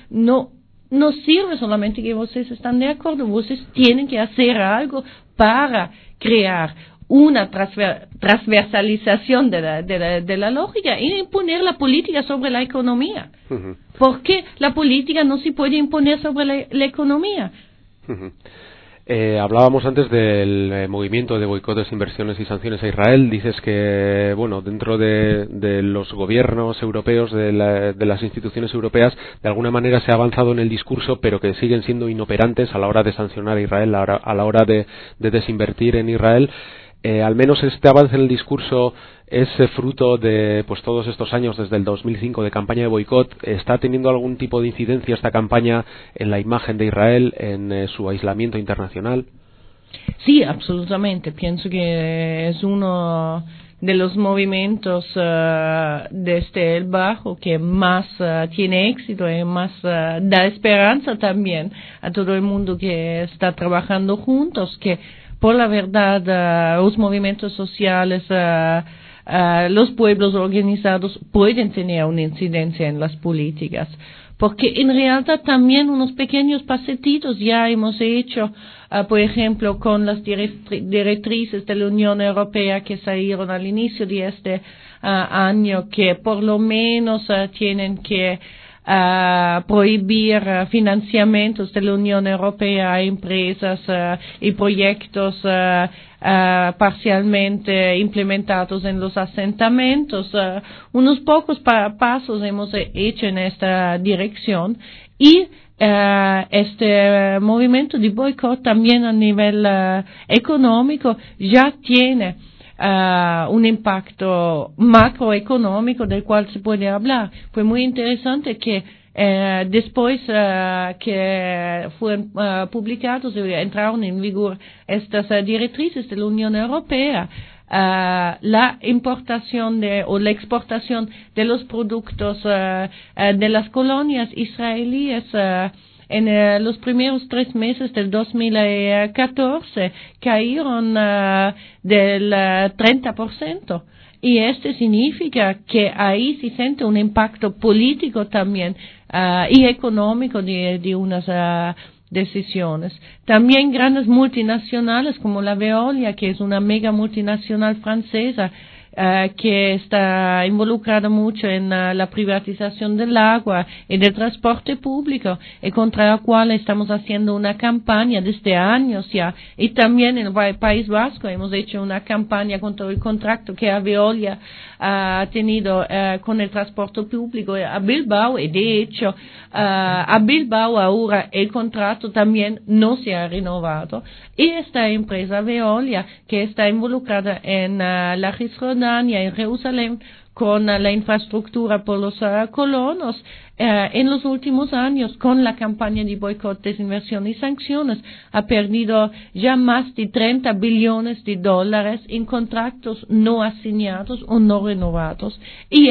no sirve solamente que ustedes están de acuerdo, ustedes tienen que hacer algo para crear una transversalización de la lógica y imponer la política sobre la economía. Uh-huh. Porque la política no se puede imponer sobre la economía. Uh-huh. Hablábamos antes del movimiento de boicotes, inversiones y sanciones a Israel. Dices que, bueno, dentro de los gobiernos europeos, de las instituciones europeas, de alguna manera se ha avanzado en el discurso, pero que siguen siendo inoperantes a la hora de sancionar a Israel, a la hora de desinvertir en Israel. Al menos este avance en el discurso es fruto de pues todos estos años desde el 2005 de campaña de boicot. ¿Está teniendo algún tipo de incidencia esta campaña en la imagen de Israel, en su aislamiento internacional? Sí, absolutamente. Pienso que es uno de los movimientos desde el bajo que más tiene éxito y más da esperanza también a todo el mundo que está trabajando juntos, que por la verdad los movimientos sociales, los pueblos organizados pueden tener una incidencia en las políticas, porque en realidad también unos pequeños pasetitos ya hemos hecho, por ejemplo, con las directrices de la Unión Europea que salieron al inicio de este año, que por lo menos tienen que prohibir financiamientos de la Unión Europea a empresas y proyectos parcialmente implementados en los asentamientos. Unos pocos pasos hemos hecho en esta dirección y este movimiento de boicot también a nivel económico ya tiene un impacto macroeconómico del cual se puede hablar. Fue muy interesante que después que fueron publicados y entraron en vigor estas directrices de la Unión Europea, la importación o la exportación de los productos de las colonias israelíes en los primeros 3 meses del 2014 cayeron del 30%. Y esto significa que ahí se siente un impacto político también y económico de unas decisiones. También grandes multinacionales como la Veolia, que es una mega multinacional francesa, que está involucrada mucho en la privatización del agua y del transporte público, y contra la cual estamos haciendo una campaña desde años ya. Y también en el País Vasco hemos hecho una campaña contra el contrato que Veolia ha tenido con el transporte público a Bilbao, y de hecho a Bilbao ahora el contrato también no se ha renovado. Y esta empresa Veolia, que está involucrada en la Cisjordania, en Jerusalén, con la infraestructura por los colonos, en los últimos años, con la campaña de boicot, desinversión y sanciones, ha perdido ya más de $30 billones en contratos no asignados o no renovados. Y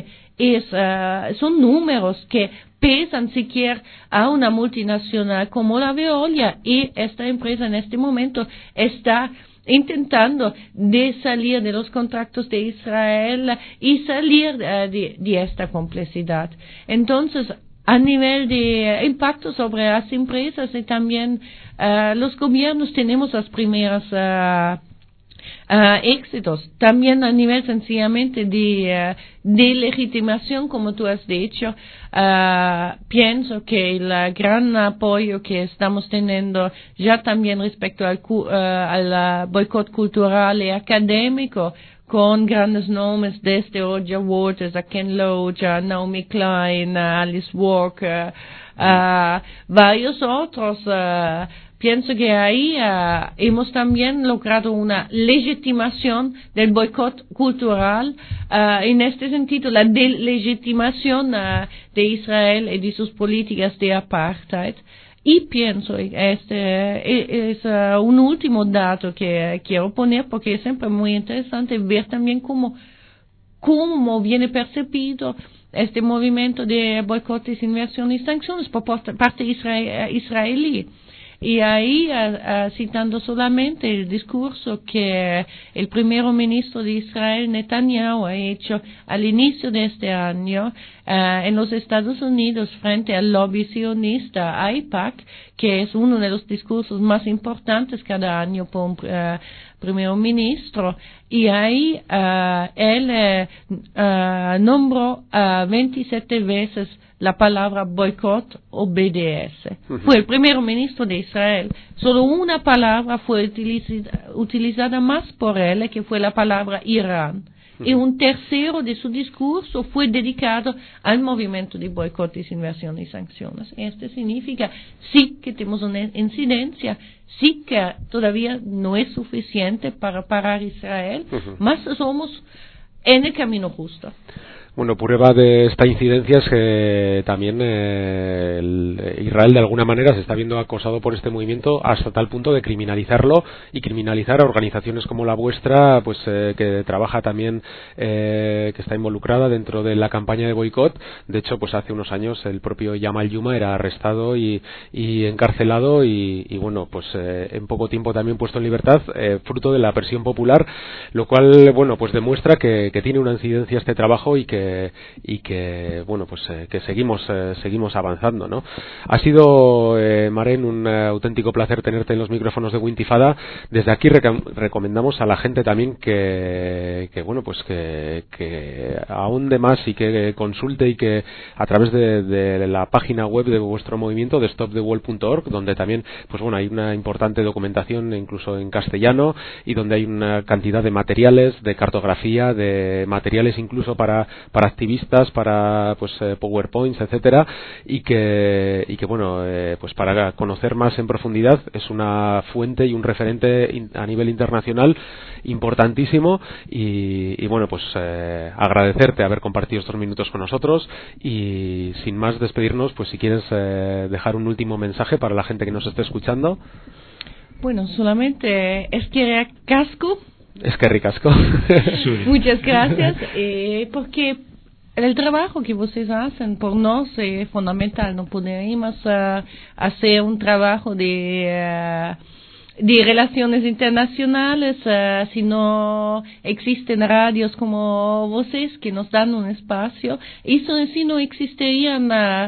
son números que pesan siquiera a una multinacional como la Veolia, y esta empresa en este momento está intentando de salir de los contratos de Israel y salir de esta complejidad. Entonces, a nivel de impacto sobre las empresas y también los gobiernos tenemos las primeras éxitos. También a nivel sencillamente de legitimación, como tú has dicho, pienso que el gran apoyo que estamos teniendo ya también respecto al boicot cultural y académico, con grandes nombres desde Roger Waters a Ken Loach, a Naomi Klein, a Alice Walker, varios otros. Pienso que ahí hemos también logrado una legitimación del boicot cultural, en este sentido la delegitimación de Israel y de sus políticas de apartheid. Y pienso, este es un último dato que quiero poner porque es siempre muy interesante ver también cómo viene percibido este movimiento de boicotes, inversión y sanciones por parte israelí. Y ahí, citando solamente el discurso que el primer ministro de Israel, Netanyahu, ha hecho al inicio de este año en los Estados Unidos frente al lobby sionista AIPAC, que es uno de los discursos más importantes cada año por un primer ministro, y ahí él nombró 27 veces la palabra boicot o BDS. Fue el primer ministro de Israel. Solo una palabra fue utilizada más por él, que fue la palabra Irán. Y un tercero de su discurso fue dedicado al movimiento de boicotes, inversión y sanciones. Esto significa sí que tenemos una incidencia, sí que todavía no es suficiente para parar Israel, más somos en el camino justo. Bueno, prueba de esta incidencia es que también Israel de alguna manera se está viendo acosado por este movimiento hasta tal punto de criminalizarlo y criminalizar a organizaciones como la vuestra, pues que trabaja también, que está involucrada dentro de la campaña de boicot. De hecho, pues hace unos años el propio Yamal Yuma era arrestado y encarcelado y bueno, pues en poco tiempo también puesto en libertad, fruto de la presión popular, lo cual, bueno, pues demuestra que tiene una incidencia este trabajo y que bueno, pues que seguimos avanzando, ¿no? Ha sido, Maren, un auténtico placer tenerte en los micrófonos de Wintifada. Desde aquí recomendamos a la gente también que bueno, pues que ahonde más y que consulte y que a través de la página web de vuestro movimiento, de stopthewall.org, donde también, pues bueno, hay una importante documentación incluso en castellano y donde hay una cantidad de materiales, de cartografía, de materiales incluso para activistas, para pues PowerPoints, etcétera, y que bueno, pues para conocer más en profundidad es una fuente y un referente a nivel internacional importantísimo y bueno, pues agradecerte haber compartido estos minutos con nosotros y sin más despedirnos, pues si quieres dejar un último mensaje para la gente que nos esté escuchando. Bueno, solamente es que casco. Es que ricasco. Muchas gracias, porque el trabajo que ustedes hacen por nosotros es fundamental. No podemos hacer un trabajo de relaciones internacionales si no existen radios como voces que nos dan un espacio, y si no existirían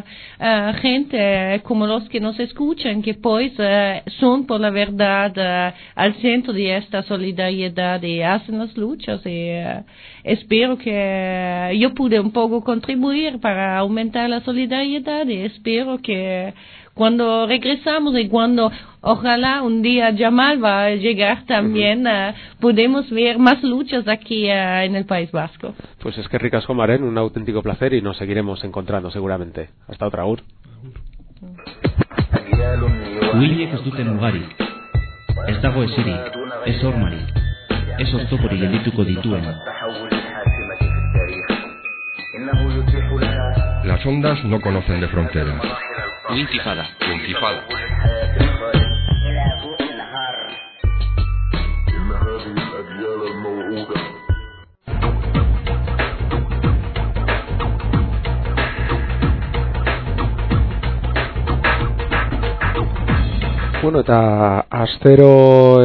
gente como los que nos escuchan, que pues son por la verdad al centro de esta solidaridad y hacen las luchas, y espero que yo pude un poco contribuir para aumentar la solidaridad, y espero que cuando regresamos y cuando ojalá un día Jamal va a llegar también, podemos ver más luchas aquí en el País Vasco. Pues es que ricasco, Maren, un auténtico placer y nos seguiremos encontrando seguramente. Hasta otra, Agur. Williek ez dute mugarik, ez dago esirik, ez hormarik, ez oztoporik geldituko dituen. Las ondas no conocen de fronteras. Wintifada. Wintifada. Bueno, eta astero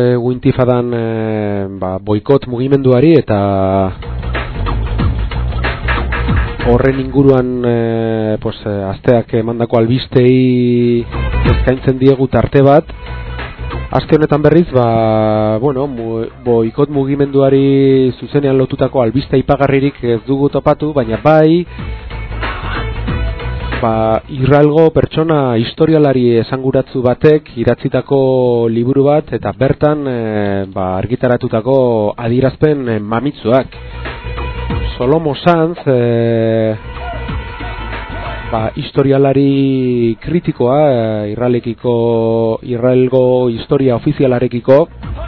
Wintifadan boikot mugimenduari eta horren inguruan asteak emandako albistei eskaintzen diegu tarte bat. Aste honetan berriz, boikot mugimenduari zuzenean lotutako albiste aipagarririk ez dugu topatu, baina bai, Israelgo pertsona historialari esanguratsu batek idatzitako liburu bat, eta bertan argitaratutako adierazpen mamitsuak. Shlomo Sanz, historialari kritikoa, Israelgo historia ofizialarekiko,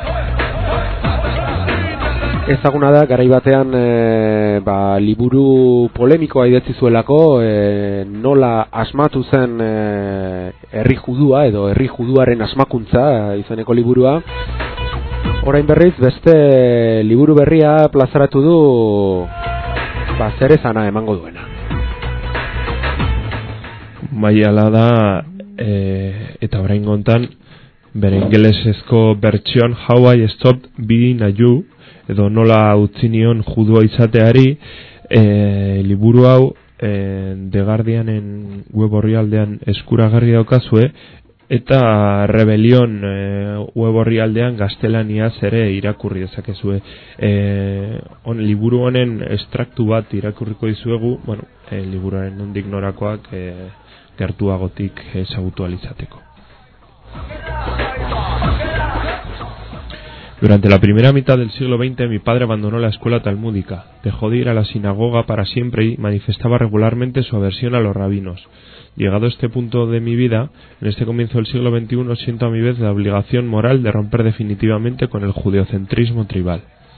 ezaguna da, garai batean liburu polemikoa idatzi zuelako, nola asmatu zen herri judua edo herri juduaren asmakuntza izeneko liburua. Orain berriz beste liburu berria plazaratu du, zer esana emango duena. Bai, ala da, eta orain gontan bere ingelesezko bertsioan How I Stopped Being a Jew, edo nola utzi nion judua izateari, liburu hau The Guardianen web orrialdean eskuragarri daukazue, eta Rebelion web orrialdean gaztelaniaz ere irakurri dezakezue. Liburu honen estraktu bat irakurriko dizuegu, liburuaren nondik norakoak gertuagotik ezagutu alizateko. Durante la primera mitad del siglo XX mi padre abandonó la escuela talmúdica, dejó de ir a la sinagoga para siempre y manifestaba regularmente su aversión a los rabinos. Llegado a este punto de mi vida, en este comienzo del siglo XXI, siento a mi vez la obligación moral de romper definitivamente con el judeocentrismo tribal.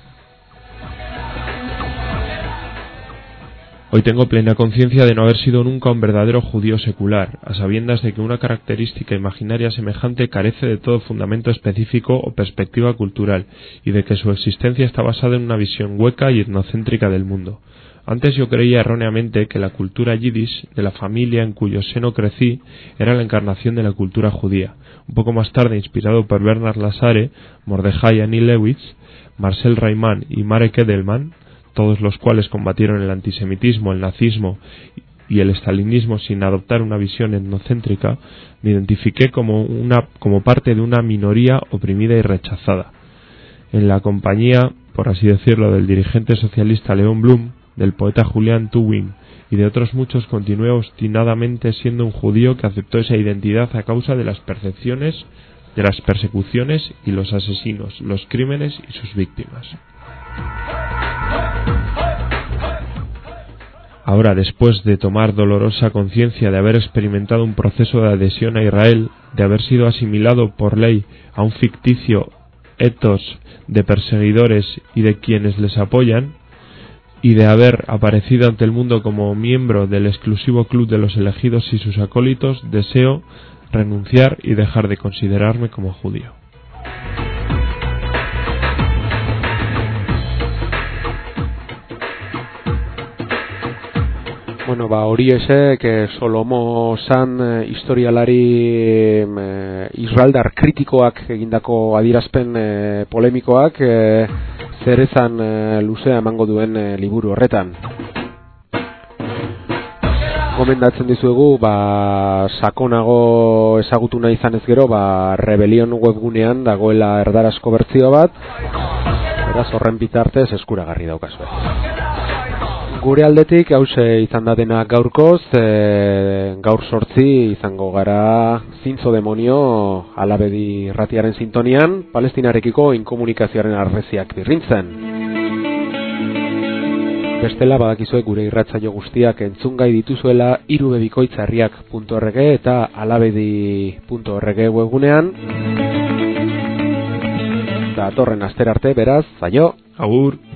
Hoy tengo plena conciencia de no haber sido nunca un verdadero judío secular, a sabiendas de que una característica imaginaria semejante carece de todo fundamento específico o perspectiva cultural, y de que su existencia está basada en una visión hueca y etnocéntrica del mundo. Antes yo creía erróneamente que la cultura yiddish, de la familia en cuyo seno crecí, era la encarnación de la cultura judía. Un poco más tarde, inspirado por Bernard Lasare, Mordechai Ani Lewitz, Marcel Rayman y Marek Edelman, todos los cuales combatieron el antisemitismo, el nazismo y el estalinismo sin adoptar una visión etnocéntrica, me identifiqué como parte de una minoría oprimida y rechazada. En la compañía, por así decirlo, del dirigente socialista Leon Blum, del poeta Julian Tuwim y de otros muchos, continué obstinadamente siendo un judío que aceptó esa identidad a causa de las percepciones, de las persecuciones y los asesinos, los crímenes y sus víctimas. Ahora, después de tomar dolorosa conciencia de haber experimentado un proceso de adhesión a Israel, de haber sido asimilado por ley a un ficticio ethos de perseguidores y de quienes les apoyan, y de haber aparecido ante el mundo como miembro del exclusivo club de los elegidos y sus acólitos, deseo renunciar y dejar de considerarme como judío. Hori esek Shlomo Sanz historialari israeldar kritikoak egindako adierazpen polemikoak zer esan luzea emango duen liburu horretan. Gomendatzen dizuegu, sakonago ezagutu nahi izanez gero, Rebelion webgunean dagoela erdarazko bertsio bat, beraz horren bitartez eskuragarri daukazue. Gure aldetik, hause izan da dena gaurkoz, gaur 8 izango gara Zintzo Demonio Alabedi irratiaren sintonian, Palestinarekiko inkomunikazioaren arreziak birrintzen. Bestela badakizue gure irratsaio guztiak entzungai dituzuela irubebikoitzarriak.org eta alabedi.org webgunean. Eta datorren astera arte, beraz, aio! Agur!